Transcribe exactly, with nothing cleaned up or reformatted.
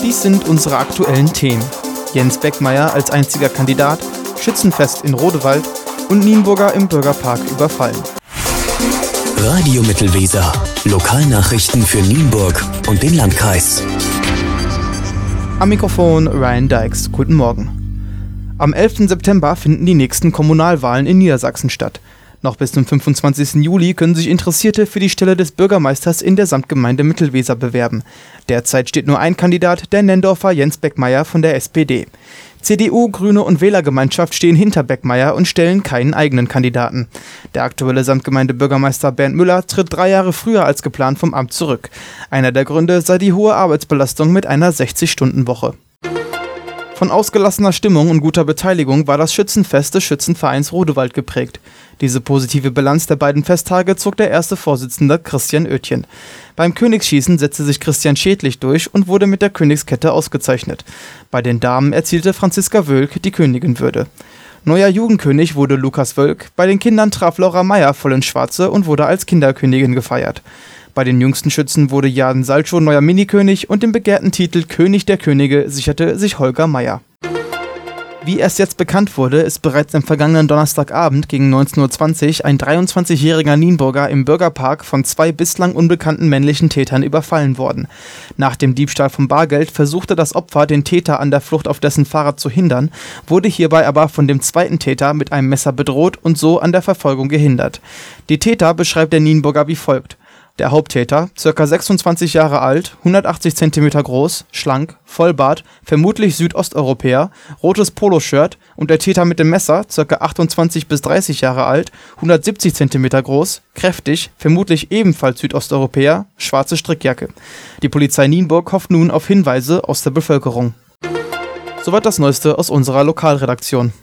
Dies sind unsere aktuellen Themen. Jens Beckmeyer als einziger Kandidat, Schützenfest in Rodewald und Nienburger im Bürgerpark überfallen. Radio Mittelweser. Lokalnachrichten für Nienburg und den Landkreis. Am Mikrofon Ryan Dykes. Guten Morgen. Am elften September finden die nächsten Kommunalwahlen in Niedersachsen statt. Noch bis zum fünfundzwanzigsten Juli können sich Interessierte für die Stelle des Bürgermeisters in der Samtgemeinde Mittelweser bewerben. Derzeit steht nur ein Kandidat, der Nendorfer Jens Beckmeyer von der S P D. C D U, Grüne und Wählergemeinschaft stehen hinter Beckmeyer und stellen keinen eigenen Kandidaten. Der aktuelle Samtgemeindebürgermeister Bernd Müller tritt drei Jahre früher als geplant vom Amt zurück. Einer der Gründe sei die hohe Arbeitsbelastung mit einer sechzig-Stunden-Woche. Von ausgelassener Stimmung und guter Beteiligung war das Schützenfest des Schützenvereins Rodewald geprägt. Diese positive Bilanz der beiden Festtage zog der erste Vorsitzende Christian Oetjen. Beim Königsschießen setzte sich Christian Schädlich durch und wurde mit der Königskette ausgezeichnet. Bei den Damen erzielte Franziska Wölk die Königinwürde. Neuer Jugendkönig wurde Lukas Wölk, bei den Kindern traf Laura Meyer voll ins Schwarze und wurde als Kinderkönigin gefeiert. Bei den jüngsten Schützen wurde Jan Salcho neuer Minikönig und den begehrten Titel König der Könige sicherte sich Holger Meyer. Wie erst jetzt bekannt wurde, ist bereits am vergangenen Donnerstagabend gegen neunzehn Uhr zwanzig ein dreiundzwanzigjähriger Nienburger im Bürgerpark von zwei bislang unbekannten männlichen Tätern überfallen worden. Nach dem Diebstahl von Bargeld versuchte das Opfer, den Täter an der Flucht auf dessen Fahrrad zu hindern, wurde hierbei aber von dem zweiten Täter mit einem Messer bedroht und so an der Verfolgung gehindert. Die Täter beschreibt der Nienburger wie folgt. Der Haupttäter, ca. sechsundzwanzig Jahre alt, hundertachtzig Zentimeter groß, schlank, Vollbart, vermutlich Südosteuropäer, rotes Poloshirt und der Täter mit dem Messer, ca. achtundzwanzig bis dreißig Jahre alt, hundertsiebzig Zentimeter groß, kräftig, vermutlich ebenfalls Südosteuropäer, schwarze Strickjacke. Die Polizei Nienburg hofft nun auf Hinweise aus der Bevölkerung. Soweit das Neueste aus unserer Lokalredaktion.